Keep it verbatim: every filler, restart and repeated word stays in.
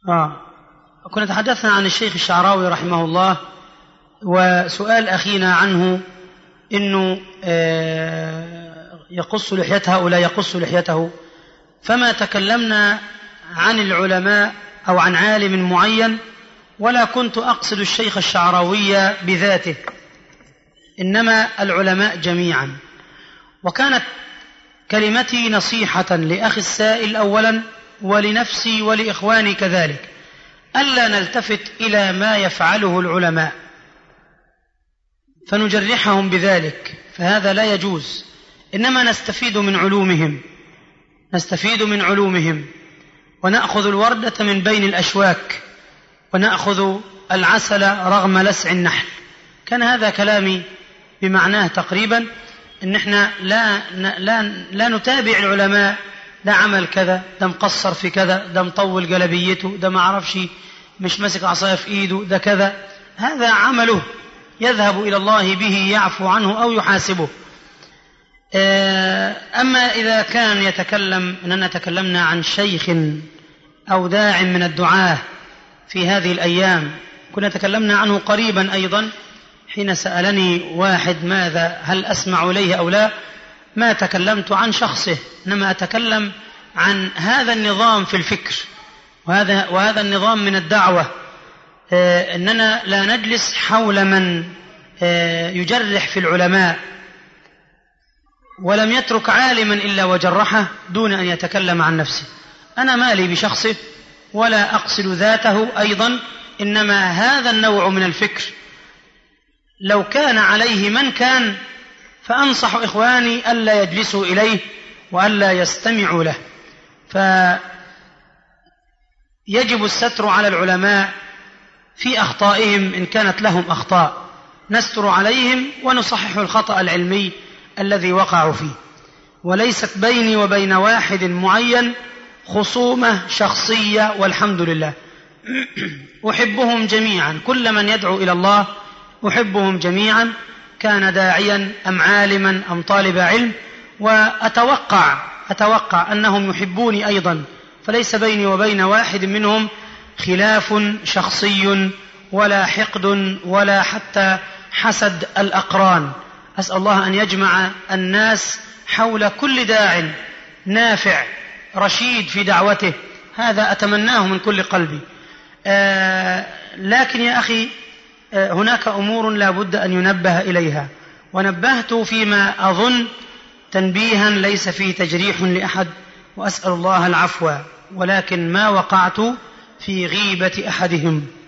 آه. كنا تحدثنا عن الشيخ الشعراوي رحمه الله، وسؤال أخينا عنه إنه يقص لحيته أو لا يقص لحيته، فما تكلمنا عن العلماء أو عن عالم معين، ولا كنت أقصد الشيخ الشعراوي بذاته، إنما العلماء جميعا. وكانت كلمتي نصيحة لأخي السائل أولا، ولنفسي ولإخواني كذلك، ألا نلتفت إلى ما يفعله العلماء فنجرحهم بذلك، فهذا لا يجوز، إنما نستفيد من علومهم نستفيد من علومهم ونأخذ الوردة من بين الأشواك، ونأخذ العسل رغم لسع النحل. كان هذا كلامي بمعناه تقريبا، إن احنا لا, لا, لا نتابع العلماء، ده عمل كذا، ده مقصر في كذا، ده مطول جلبيته، ده ما عرفش مش ماسك عصاية في إيده، ده كذا، هذا عمله يذهب إلى الله به، يعفو عنه أو يحاسبه. أما إذا كان يتكلم، أننا تكلمنا عن شيخ أو داع من الدعاة في هذه الأيام، كنا تكلمنا عنه قريبا أيضا حين سألني واحد ماذا هل أسمع إليه أو لا، ما تكلمت عن شخصه، إنما أتكلم عن هذا النظام في الفكر، وهذا, وهذا النظام من الدعوة، أننا لا نجلس حول من يجرح في العلماء، ولم يترك عالما إلا وجرحه دون أن يتكلم عن نفسه. أنا مالي بشخصه ولا أقصد ذاته أيضا، إنما هذا النوع من الفكر لو كان عليه من كان، فأنصح إخواني ألا يجلسوا إليه وألا يستمعوا له. فيجب الستر على العلماء في أخطائهم، إن كانت لهم أخطاء نستر عليهم ونصحح الخطأ العلمي الذي وقعوا فيه، وليست بيني وبين واحد معين خصومة شخصية، والحمد لله أحبهم جميعا، كل من يدعو إلى الله أحبهم جميعا، كان داعيا أم عالما أم طالب علم، وأتوقع أتوقع أنهم يحبوني أيضا، فليس بيني وبين واحد منهم خلاف شخصي ولا حقد ولا حتى حسد الأقران. أسأل الله أن يجمع الناس حول كل داع نافع رشيد في دعوته، هذا أتمناه من كل قلبي. آه لكن يا أخي آه هناك أمور لا بد أن ينبه إليها، ونبهت فيما أظن تنبيها ليس فيه تجريح لأحد، وأسأل الله العفو، ولكن ما وقعت في غيبة أحدهم.